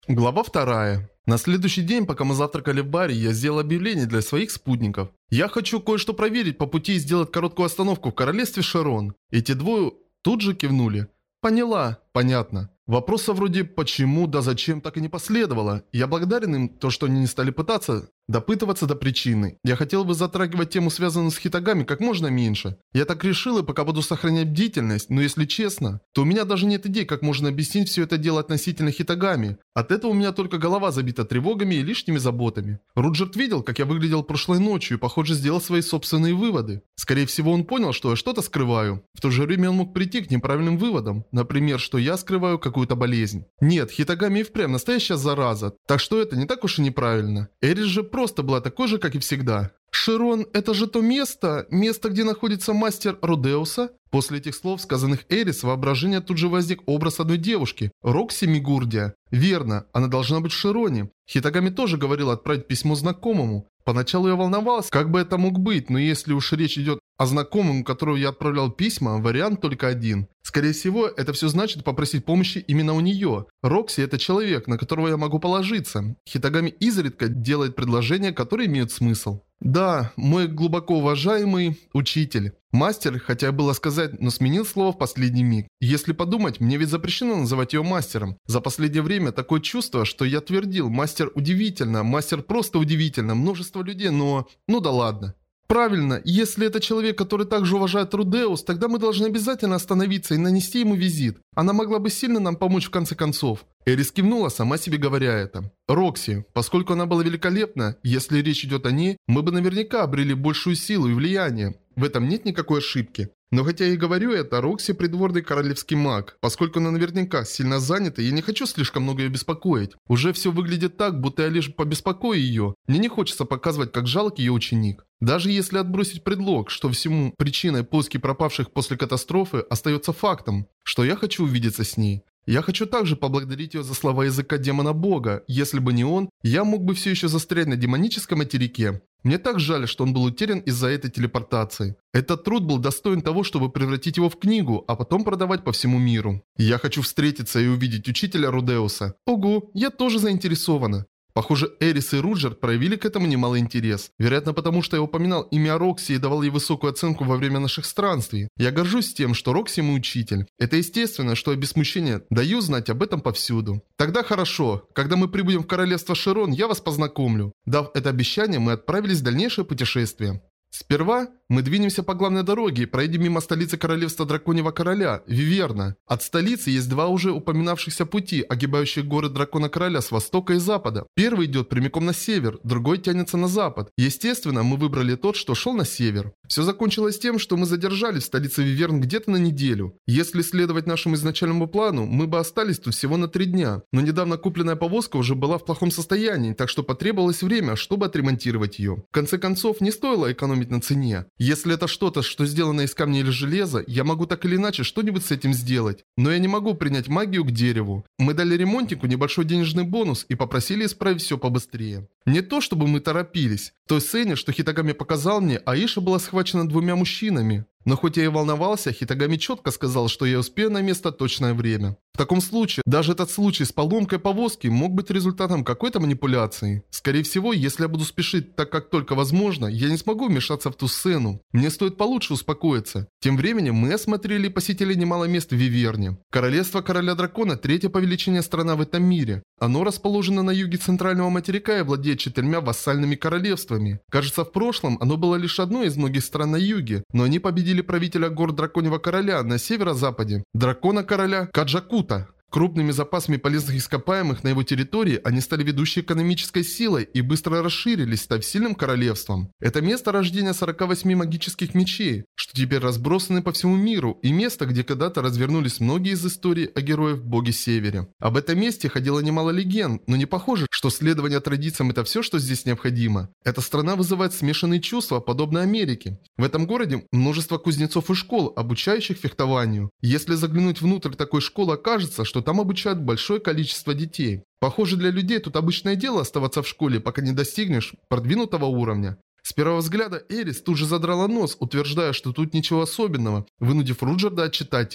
Глава 2. На следующий день, пока мы завтракали в баре, я сделал объявление для своих спутников. Я хочу кое-что проверить по пути и сделать короткую остановку в королевстве Шерон. Эти двое тут же кивнули. Поняла, понятно. Вопроса вроде «почему», да «зачем» так и не последовало. Я благодарен им, то, что они не стали пытаться допытываться до причины. Я хотел бы затрагивать тему, связанную с хитагами, как можно меньше. Я так решил, и пока буду сохранять бдительность, но если честно, то у меня даже нет идей, как можно объяснить все это дело относительно хитагами. От этого у меня только голова забита тревогами и лишними заботами. Руджерт видел, как я выглядел прошлой ночью, и, похоже, сделал свои собственные выводы. Скорее всего, он понял, что я что-то скрываю. В то же время он мог прийти к неправильным выводам. Например, что я скрываю какую-то болезнь. Нет, хитагами и впрямь настоящая зараза, так что это не так уж и неправильно. Эрис же просто была такой же, как и всегда. «Шерон, это же то место, где находится мастер Рудеуса?» После этих слов, сказанных Эрис, воображение тут же возник образ одной девушки, Рокси Мигурдия. Верно, она должна быть в Шероне. Хитагами тоже говорила отправить письмо знакомому. Поначалу я волновался, как бы это мог быть, но если уж речь идет о знакомом, которому я отправлял письма, вариант только один. Скорее всего, это все значит попросить помощи именно у нее. Рокси – это человек, на которого я могу положиться. Хитагами изредка делает предложения, которые имеют смысл. Да, мой глубоко уважаемый учитель. Мастер, хотя было сказать, но сменил слово в последний миг. Если подумать, мне ведь запрещено называть ее мастером. За последнее время такое чувство, что я твердил, мастер удивительно, мастер просто удивительно, множество людей, но... Ну да ладно. Правильно, если это человек, который также уважает Рудеус, тогда мы должны обязательно остановиться и нанести ему визит. Она могла бы сильно нам помочь в конце концов. Эрис кивнула, сама себе говоря это. Рокси, поскольку она была великолепна, если речь идет о ней, мы бы наверняка обрели большую силу и влияние. В этом нет никакой ошибки. Но хотя я и говорю это, Рокси придворный королевский маг. Поскольку она наверняка сильно занята, я не хочу слишком много ее беспокоить. Уже все выглядит так, будто я лишь побеспокою ее. Мне не хочется показывать, как жалок ее ученик. Даже если отбросить предлог, что всему причиной поиски пропавших после катастрофы остается фактом, что я хочу увидеться с ней. Я хочу также поблагодарить ее за слова языка демона бога. Если бы не он, я мог бы все еще застрять на демоническом материке. Мне так жаль, что он был утерян из-за этой телепортации. Этот труд был достоин того, чтобы превратить его в книгу, а потом продавать по всему миру. Я хочу встретиться и увидеть учителя Рудеуса. Ого, я тоже заинтересована. Похоже, Эрис и Руджерт проявили к этому немалый интерес. Вероятно, потому что я упоминал имя Рокси и давал ей высокую оценку во время наших странствий. Я горжусь тем, что Рокси мой учитель. Это естественно, что я без смущения даю знать об этом повсюду. Тогда хорошо. Когда мы прибудем в королевство Шерон, я вас познакомлю. Дав это обещание, мы отправились в дальнейшее путешествие. Сперва мы двинемся по главной дороге и проедем мимо столицы королевства Драконьего Короля, Виверна. От столицы есть два уже упоминавшихся пути, огибающих горы Дракона Короля с востока и запада. Первый идет прямиком на север, другой тянется на запад. Естественно, мы выбрали тот, что шел на север. Все закончилось тем, что мы задержались в столице Виверн где-то на неделю. Если следовать нашему изначальному плану, мы бы остались тут всего на 3 дня. Но недавно купленная повозка уже была в плохом состоянии, так что потребовалось время, чтобы отремонтировать ее. В конце концов, не стоило экономить на цене. Если это что-то, что сделано из камня или железа, я могу так или иначе что-нибудь с этим сделать. Но я не могу принять магию к дереву. Мы дали ремонтнику небольшой денежный бонус и попросили исправить все побыстрее. Не то, чтобы мы торопились. В той сцене, что Хитагами показал мне, Аиша была схвачена 2 мужчинами. Но хоть я и волновался, Хитагами четко сказал, что я успею на место в точное время. В таком случае, даже этот случай с поломкой повозки мог быть результатом какой-то манипуляции. Скорее всего, если я буду спешить так, как только возможно, я не смогу вмешаться в ту сцену. Мне стоит получше успокоиться. Тем временем мы осмотрели и посетили немало мест в Виверне. Королевство Короля Дракона – 3-я по величине страна в этом мире. Оно расположено на юге центрального материка и владеет 4 вассальными королевствами. Кажется, в прошлом оно было лишь одной из многих стран на юге, но они победили правителя гор Драконьего Короля на северо-западе, Дракона Короля Каджакута. Крупными запасами полезных ископаемых на его территории они стали ведущей экономической силой и быстро расширились, став сильным королевством. Это место рождения 48 магических мечей, что теперь разбросаны по всему миру, и место, где когда-то развернулись многие из историй о героях Боге Севере. Об этом месте ходило немало легенд, но не похоже, что следование традициям это все, что здесь необходимо. Эта страна вызывает смешанные чувства, подобно Америке. В этом городе множество кузнецов и школ, обучающих фехтованию. Если заглянуть внутрь такой школы, окажется, что там обучают большое количество детей. Похоже, для людей тут обычное дело оставаться в школе, пока не достигнешь продвинутого уровня. С первого взгляда Эрис тут же задрала нос, утверждая, что тут ничего особенного, вынудив Руджерда отчитать ее.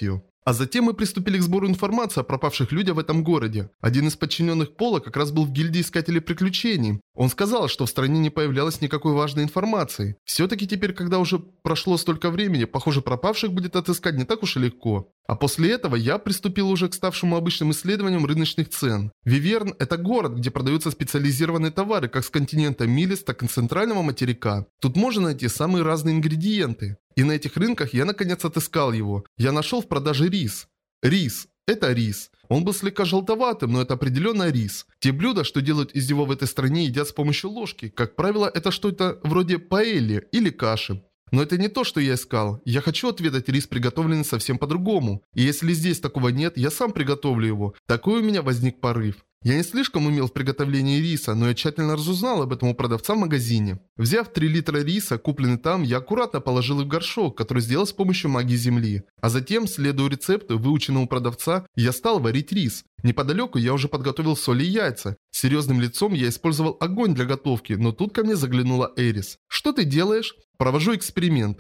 А затем мы приступили к сбору информации о пропавших людях в этом городе. Один из подчиненных Пола как раз был в гильдии искателей приключений. Он сказал, что в стране не появлялось никакой важной информации. Все-таки теперь, когда уже прошло столько времени, похоже, пропавших будет отыскать не так уж и легко. А после этого я приступил уже к ставшему обычным исследованиям рыночных цен. Виверн – это город, где продаются специализированные товары как с континента Милис, так и центрального материка. Тут можно найти самые разные ингредиенты. И на этих рынках я наконец отыскал его. Я нашел в продаже рис. Рис. Это рис. Он был слегка желтоватым, но это определенно рис. Те блюда, что делают из него в этой стране, едят с помощью ложки. Как правило, это что-то вроде паэльи или каши. Но это не то, что я искал. Я хочу отведать рис, приготовленный совсем по-другому. И если здесь такого нет, я сам приготовлю его. Такой у меня возник порыв. Я не слишком умел в приготовлении риса, но я тщательно разузнал об этом у продавца в магазине. Взяв 3 литра риса, купленный там, я аккуратно положил их в горшок, который сделал с помощью магии земли. А затем, следуя рецепту, выученному продавца, я стал варить рис. Неподалеку я уже подготовил соль и яйца. С серьезным лицом я использовал огонь для готовки, но тут ко мне заглянула Эрис. «Что ты делаешь?» «Провожу эксперимент».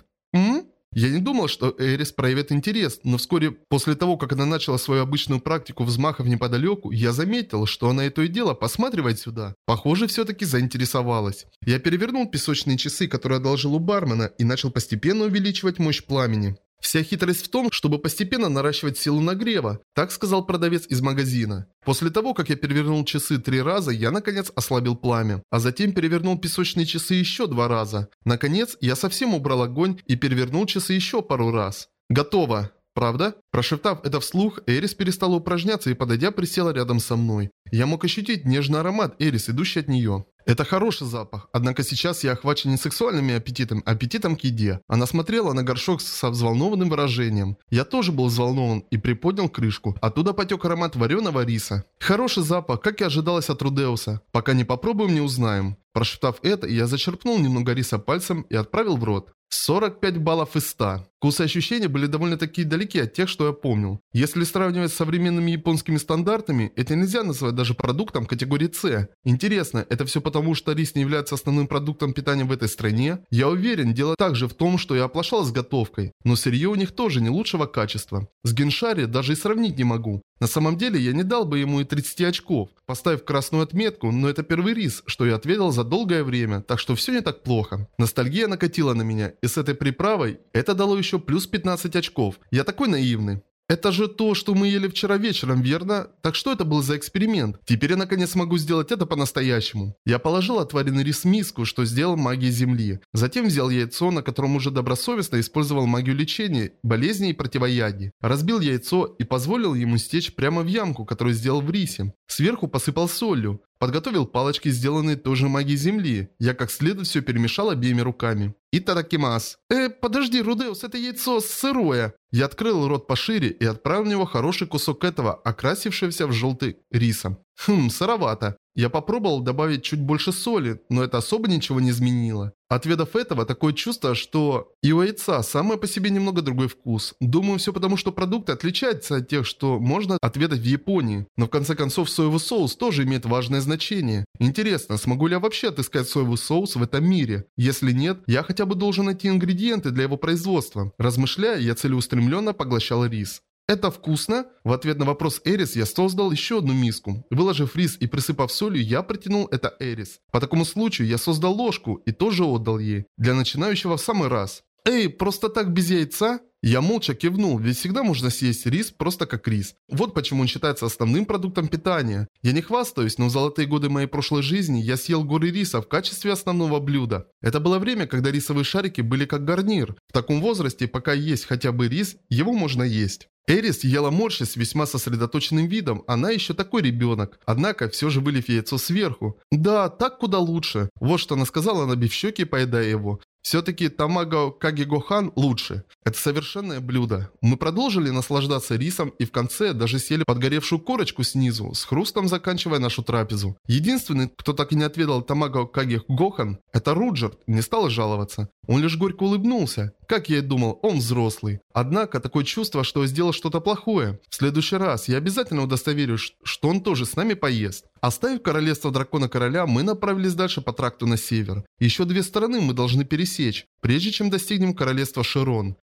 Я не думал, что Эрис проявит интерес, но вскоре после того, как она начала свою обычную практику взмахов неподалеку, я заметил, что она и то и дело посматривает сюда. Похоже, все-таки заинтересовалась. Я перевернул песочные часы, которые одолжил у бармена, и начал постепенно увеличивать мощь пламени. Вся хитрость в том, чтобы постепенно наращивать силу нагрева, так сказал продавец из магазина. После того, как я перевернул часы 3 раза, я наконец ослабил пламя, а затем перевернул песочные часы еще 2 раза. Наконец, я совсем убрал огонь и перевернул часы еще пару раз. Готово. Правда? Прошептав это вслух, Эрис перестала упражняться и, подойдя, присела рядом со мной. Я мог ощутить нежный аромат Эрис, идущий от нее. Это хороший запах, однако сейчас я охвачен не сексуальными аппетитом, а аппетитом к еде. Она смотрела на горшок со взволнованным выражением. Я тоже был взволнован и приподнял крышку. Оттуда потек аромат вареного риса. Хороший запах, как и ожидалось от Рудеуса. Пока не попробуем, не узнаем. Прошептав это, я зачерпнул немного риса пальцем и отправил в рот. 45 баллов из 100. Вкусы и ощущения были довольно-таки далеки от тех, что я помнил. Если сравнивать с современными японскими стандартами, это нельзя назвать даже продуктом категории С. Интересно, это все потому, что рис не является основным продуктом питания в этой стране? Я уверен, дело также в том, что я оплошал с готовкой. Но сырье у них тоже не лучшего качества. С Геншари даже и сравнить не могу. На самом деле, я не дал бы ему и 30 очков, поставив красную отметку, но это первый рис, что я отведал за долгое время, так что все не так плохо. Ностальгия накатила на меня, и с этой приправой это дало еще плюс 15 очков. Я такой наивный. Это же то, что мы ели вчера вечером, верно? Так что это был за эксперимент? Теперь я наконец могу сделать это по-настоящему. Я положил отваренный рис в миску, что сделал магией земли. Затем взял яйцо, на котором уже добросовестно использовал магию лечения, болезней и противоядий. Разбил яйцо и позволил ему стечь прямо в ямку, которую сделал в рисе. Сверху посыпал солью. Подготовил палочки, сделанные той же магией земли. Я как следует все перемешал обеими руками. Итадакимас. Подожди, Рудеус, это яйцо сырое. Я открыл рот пошире и отправил в него хороший кусок этого, окрасившегося в желтый риса. Сыровато. Я попробовал добавить чуть больше соли, но это особо ничего не изменило. Отведав этого, такое чувство, что и у яйца самое по себе немного другой вкус. Думаю, все потому, что продукты отличаются от тех, что можно отведать в Японии. Но в конце концов, соевый соус тоже имеет важное значение. Интересно, смогу ли я вообще отыскать соевый соус в этом мире? Если нет, я хотя бы должен найти ингредиенты для его производства. Размышляя, я целеустремленно поглощал рис. «Это вкусно?» В ответ на вопрос Эрис я создал еще одну миску. Выложив рис и присыпав солью, я протянул это Эрис. По такому случаю я создал ложку и тоже отдал ей. Для начинающего в самый раз. «Эй, просто так без яйца?» Я молча кивнул, ведь всегда можно съесть рис просто как рис. Вот почему он считается основным продуктом питания. Я не хвастаюсь, но в золотые годы моей прошлой жизни я съел горы риса в качестве основного блюда. Это было время, когда рисовые шарики были как гарнир. В таком возрасте, пока есть хотя бы рис, его можно есть. Эрис ела морщись с весьма сосредоточенным видом, она еще такой ребенок. Однако, все же вылив яйцо сверху. Да, так куда лучше. Вот что она сказала, набив щеки, поедая его. Все-таки Тамаго Каги Гохан лучше. Это совершенное блюдо. Мы продолжили наслаждаться рисом и в конце даже съели подгоревшую корочку снизу, с хрустом заканчивая нашу трапезу. Единственный, кто так и не отведал Тамаго Каги Гохан, это Руджерт, не стал жаловаться. Он лишь горько улыбнулся. Как я и думал, он взрослый. Однако, такое чувство, что сделал что-то плохое. В следующий раз я обязательно удостоверюсь, что он тоже с нами поест. Оставив королевство дракона-короля, мы направились дальше по тракту на север. Еще 2 стороны мы должны пересечь, прежде чем достигнем королевства Широн.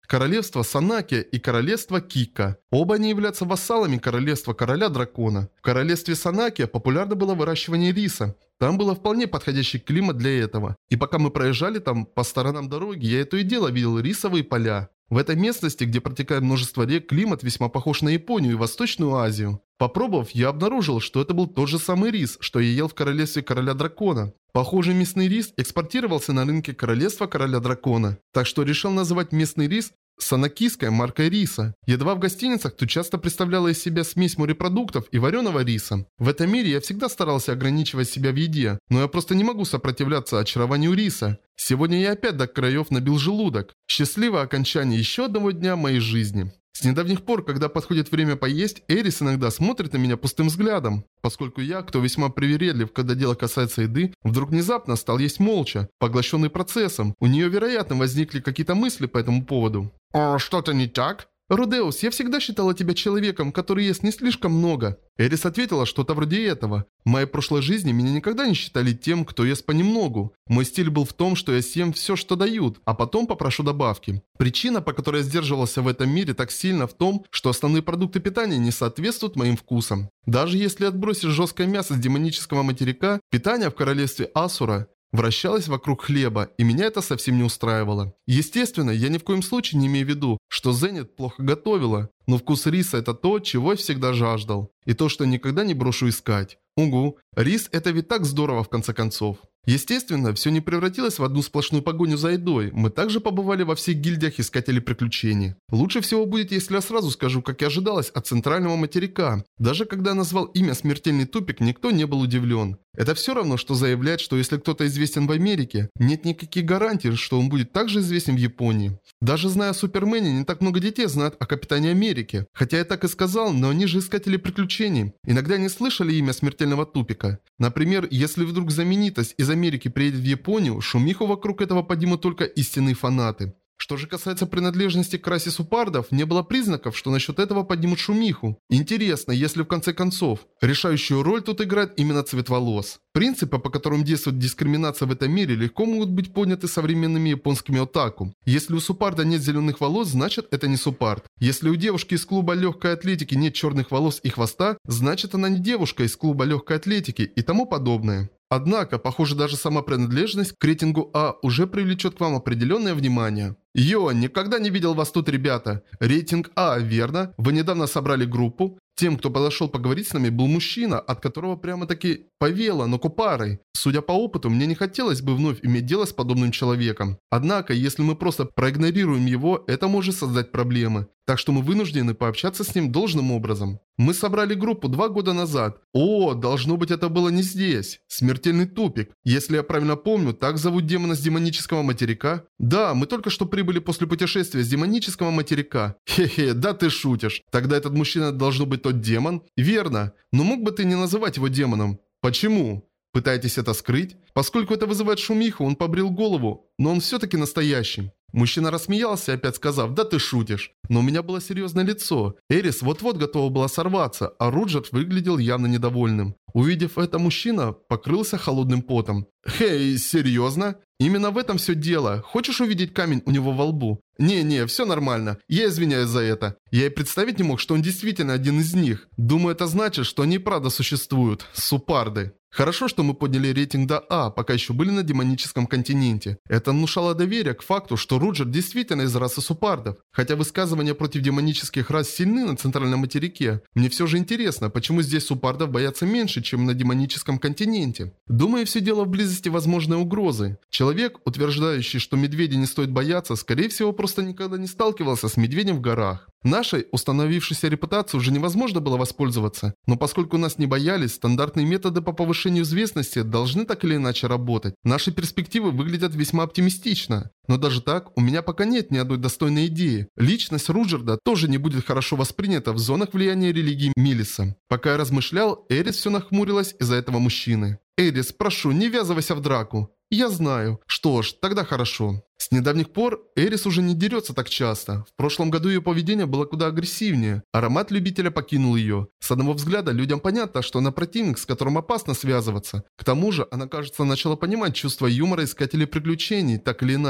королевство Санакия и королевство Кика. Оба они являются вассалами королевства короля дракона. В королевстве Санакия популярно было выращивание риса. Там было вполне подходящий климат для этого. И пока мы проезжали там по сторонам дороги, я то и дело видел рисовые поля. В этой местности, где протекает множество рек, климат весьма похож на Японию и Восточную Азию. Попробовав, я обнаружил, что это был тот же самый рис, что я ел в королевстве короля дракона. Похожий местный рис экспортировался на рынке королевства короля дракона. Так что решил называть местный рис санакийской маркой риса. Едва в гостиницах тут часто представляла из себя смесь морепродуктов и вареного риса. В этом мире я всегда старался ограничивать себя в еде, но я просто не могу сопротивляться очарованию риса. Сегодня я опять до краев набил желудок. Счастливое окончание еще одного дня моей жизни. С недавних пор, когда подходит время поесть, Эрис иногда смотрит на меня пустым взглядом. Поскольку я, кто весьма привередлив, когда дело касается еды, вдруг внезапно стал есть молча, поглощенный процессом. У нее, вероятно, возникли какие-то мысли по этому поводу. «Что-то не так?» «Рудеус, я всегда считала тебя человеком, который ест не слишком много». Эрис ответила что-то вроде этого. В моей прошлой жизни меня никогда не считали тем, кто ест понемногу. Мой стиль был в том, что я съем все, что дают, а потом попрошу добавки. Причина, по которой я сдерживался в этом мире так сильно, в том, что основные продукты питания не соответствуют моим вкусам. Даже если отбросить жесткое мясо с демонического материка, питание в королевстве Асура вращалась вокруг хлеба, и меня это совсем не устраивало. Естественно, я ни в коем случае не имею в виду, что Зенит плохо готовила, но вкус риса это то, чего я всегда жаждал. И то, что никогда не брошу искать. Угу, рис это ведь так здорово в конце концов. Естественно, все не превратилось в одну сплошную погоню за едой. Мы также побывали во всех гильдиях искателей приключений. Лучше всего будет, если я сразу скажу, как и ожидалось от центрального материка. Даже когда я назвал имя «Смертельный тупик», никто не был удивлен. Это все равно, что заявлять, что если кто-то известен в Америке, нет никаких гарантий, что он будет также известен в Японии. Даже зная о Супермене, не так много детей знают о Капитане Америки. Хотя я так и сказал, но они же искатели приключений. Иногда не слышали имя «Смертельного тупика». Например, если вдруг знаменитость из Америки приедет в Японию, шумиху вокруг этого поднимут только истинные фанаты. Что же касается принадлежности к расе супардов, не было признаков, что насчет этого поднимут шумиху. Интересно, если в конце концов решающую роль тут играет именно цвет волос. Принципы, по которым действует дискриминация в этом мире, легко могут быть подняты современными японскими отаку. Если у супарда нет зеленых волос, значит это не супард. Если у девушки из клуба легкой атлетики нет черных волос и хвоста, значит она не девушка из клуба легкой атлетики и тому подобное. Однако, похоже, даже сама принадлежность к рейтингу А уже привлечет к вам определенное внимание. Йо, никогда не видел вас тут, ребята. Рейтинг А, верно? Вы недавно собрали группу? Тем, кто подошел поговорить с нами, был мужчина, от которого прямо-таки повело, но купарой. Судя по опыту, мне не хотелось бы вновь иметь дело с подобным человеком. Однако, если мы просто проигнорируем его, это может создать проблемы. Так что мы вынуждены пообщаться с ним должным образом. Мы собрали группу 2 года назад. О, должно быть, это было не здесь. Смертельный тупик. Если я правильно помню, так зовут демона с демонического материка? Да, мы только что прибыли после путешествия с демонического материка. Хе-хе, да ты шутишь. Тогда этот мужчина должно быть тот демон? Верно. Но мог бы ты не называть его демоном? Почему? Пытаетесь это скрыть? Поскольку это вызывает шумиху, он побрил голову, но он все-таки настоящий. Мужчина рассмеялся, опять сказав: «Да ты шутишь». Но у меня было серьезное лицо. Эрис вот-вот готова была сорваться, а Руджерт выглядел явно недовольным. Увидев это, мужчина покрылся холодным потом. «Хей, серьезно? Именно в этом все дело. Хочешь увидеть камень у него во лбу?» «Не-не, все нормально. Я извиняюсь за это. Я и представить не мог, что он действительно один из них. Думаю, это значит, что они и правда существуют. Супарды». Хорошо, что мы подняли рейтинг до А, пока еще были на демоническом континенте. Это внушало доверие к факту, что Руджер действительно из расы супардов. Хотя высказывания против демонических рас сильны на центральном материке, мне все же интересно, почему здесь супардов боятся меньше, чем на демоническом континенте. Думаю, все дело в близости возможной угрозы. Человек, утверждающий, что медведя не стоит бояться, скорее всего просто никогда не сталкивался с медведем в горах. Нашей установившейся репутацией уже невозможно было воспользоваться, но поскольку нас не боялись, стандартные методы по повышению известности должны так или иначе работать. Наши перспективы выглядят весьма оптимистично. Но даже так, у меня пока нет ни одной достойной идеи. Личность Руджерда тоже не будет хорошо воспринята в зонах влияния религии Милиса. Пока я размышлял, Эрис все нахмурилась из-за этого мужчины. «Эрис, прошу, не ввязывайся в драку». «Я знаю». «Что ж, тогда хорошо». С недавних пор Эрис уже не дерется так часто. В прошлом году ее поведение было куда агрессивнее. Аромат любителя покинул ее. С одного взгляда людям понятно, что она противник, с которым опасно связываться. К тому же, она, кажется, начала понимать чувство юмора искателей приключений, так или иначе.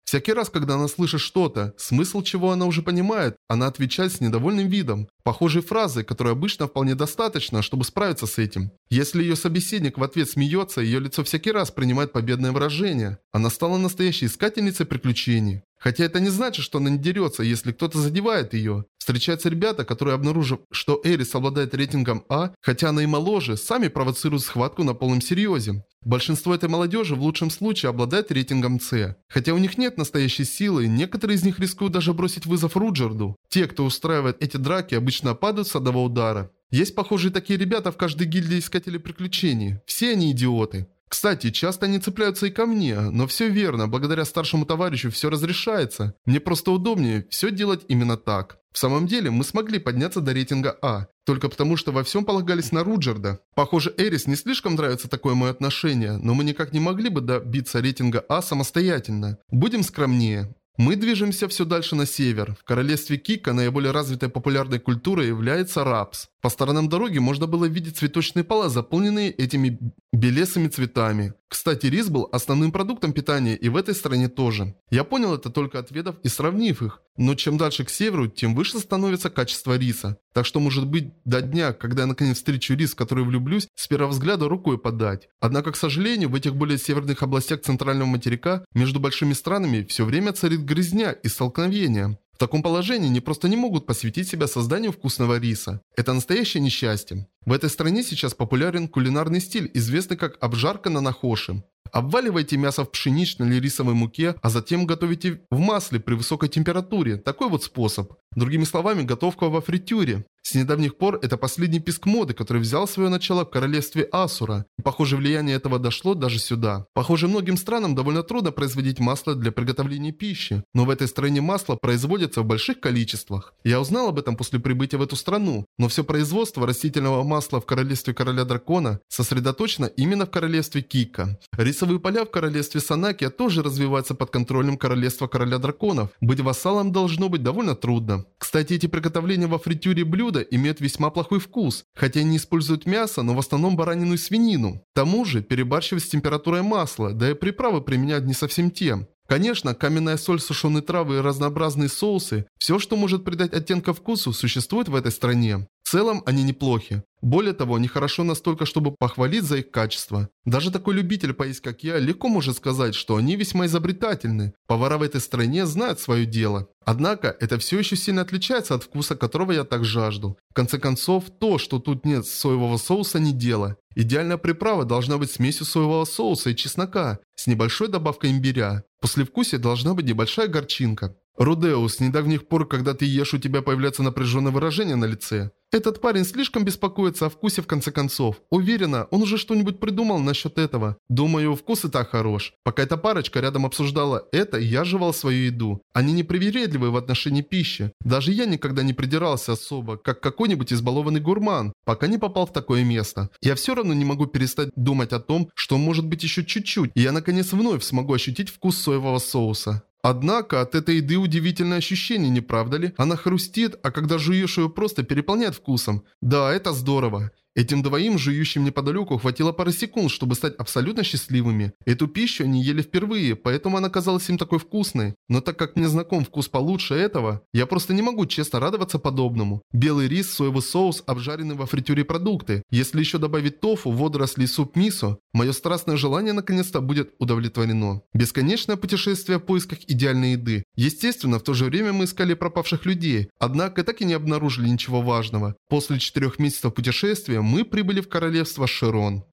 Всякий раз, когда она слышит что-то, смысл чего она уже понимает, она отвечает с недовольным видом. Похожие фразы, которые обычно вполне достаточно, чтобы справиться с этим. Если ее собеседник в ответ смеется, ее лицо всякий раз принимает победное выражение. Она стала настоящей искательницей приключений. Хотя это не значит, что она не дерется, если кто-то задевает ее. Встречаются ребята, которые, обнаружив, что Эрис обладает рейтингом А, хотя она и моложе, сами провоцируют схватку на полном серьезе. Большинство этой молодежи в лучшем случае обладает рейтингом С. Хотя у них нет настоящей силы, некоторые из них рискуют даже бросить вызов Руджерду. Те, кто устраивает эти драки, обычно падают с одного удара. Есть похожие такие ребята в каждой гильдии искателей приключений. Все они идиоты. Кстати, часто они цепляются и ко мне, но все верно, благодаря старшему товарищу все разрешается. Мне просто удобнее все делать именно так. В самом деле, мы смогли подняться до рейтинга А, только потому что во всем полагались на Руджерда. Похоже, Эрис не слишком нравится такое мое отношение, но мы никак не могли бы добиться рейтинга А самостоятельно. Будем скромнее. Мы движемся все дальше на север. В королевстве Кика наиболее развитой популярной культурой является рапс. По сторонам дороги можно было видеть цветочные поля, заполненные этими белесыми цветами. Кстати, рис был основным продуктом питания и в этой стране тоже. Я понял это только отведав и сравнив их. Но чем дальше к северу, тем выше становится качество риса. Так что может быть до дня, когда я наконец встречу рис, в который влюблюсь, с первого взгляда рукой подать. Однако, к сожалению, в этих более северных областях центрального материка между большими странами все время царит грызня и столкновения. В таком положении они просто не могут посвятить себя созданию вкусного риса. Это настоящее несчастье. В этой стране сейчас популярен кулинарный стиль, известный как обжарка на нахоши. Обваливайте мясо в пшеничной или рисовой муке, а затем готовите в масле при высокой температуре. Такой вот способ. Другими словами, готовка во фритюре. С недавних пор это последний писк моды, который взял свое начало в королевстве Асура. И, похоже, влияние этого дошло даже сюда. Похоже, многим странам довольно трудно производить масло для приготовления пищи. Но в этой стране масло производится в больших количествах. Я узнал об этом после прибытия в эту страну. Но все производство растительного масла в королевстве короля дракона сосредоточено именно в королевстве Кика. Рисовые поля в королевстве Санакия тоже развиваются под контролем королевства короля драконов. Быть вассалом должно быть довольно трудно. Кстати, эти приготовления во фритюре блюда имеют весьма плохой вкус, хотя они используют мясо, но в основном баранину и свинину. К тому же, перебарщивают с температурой масла, да и приправы применяют не совсем те. Конечно, каменная соль, сушеные травы и разнообразные соусы, все, что может придать оттенка вкусу, существует в этой стране. В целом, они неплохи. Более того, они хорошо настолько, чтобы похвалить за их качество. Даже такой любитель поесть, как я, легко может сказать, что они весьма изобретательны. Повара в этой стране знают свое дело. Однако, это все еще сильно отличается от вкуса, которого я так жажду. В конце концов, то, что тут нет соевого соуса, не дело. Идеальная приправа должна быть смесью соевого соуса и чеснока, с небольшой добавкой имбиря. В послевкусии должна быть небольшая горчинка. Рудеус, с недавних пор, когда ты ешь, у тебя появляется напряженное выражение на лице. Этот парень слишком беспокоится о вкусе в конце концов. Уверена, он уже что-нибудь придумал насчет этого. Думаю, вкус и так хорош. Пока эта парочка рядом обсуждала это, я жевал свою еду. Они непривередливы в отношении пищи. Даже я никогда не придирался особо, как какой-нибудь избалованный гурман, пока не попал в такое место. Я все равно не могу перестать думать о том, что может быть еще чуть-чуть, и я наконец вновь смогу ощутить вкус соевого соуса. Однако от этой еды удивительное ощущение, не правда ли? Она хрустит, а когда жуешь ее, просто переполняет вкусом. Да, это здорово. Этим двоим, жующим неподалеку, хватило пары секунд, чтобы стать абсолютно счастливыми. Эту пищу они ели впервые, поэтому она казалась им такой вкусной. Но так как мне знаком вкус получше этого, я просто не могу честно радоваться подобному. Белый рис, соевый соус, обжаренные во фритюре продукты. Если еще добавить тофу, водоросли и суп мисо, мое страстное желание наконец-то будет удовлетворено. Бесконечное путешествие в поисках идеальной еды. Естественно, в то же время мы искали пропавших людей, однако так и не обнаружили ничего важного. После 4 месяцев путешествия мы прибыли в королевство Широн.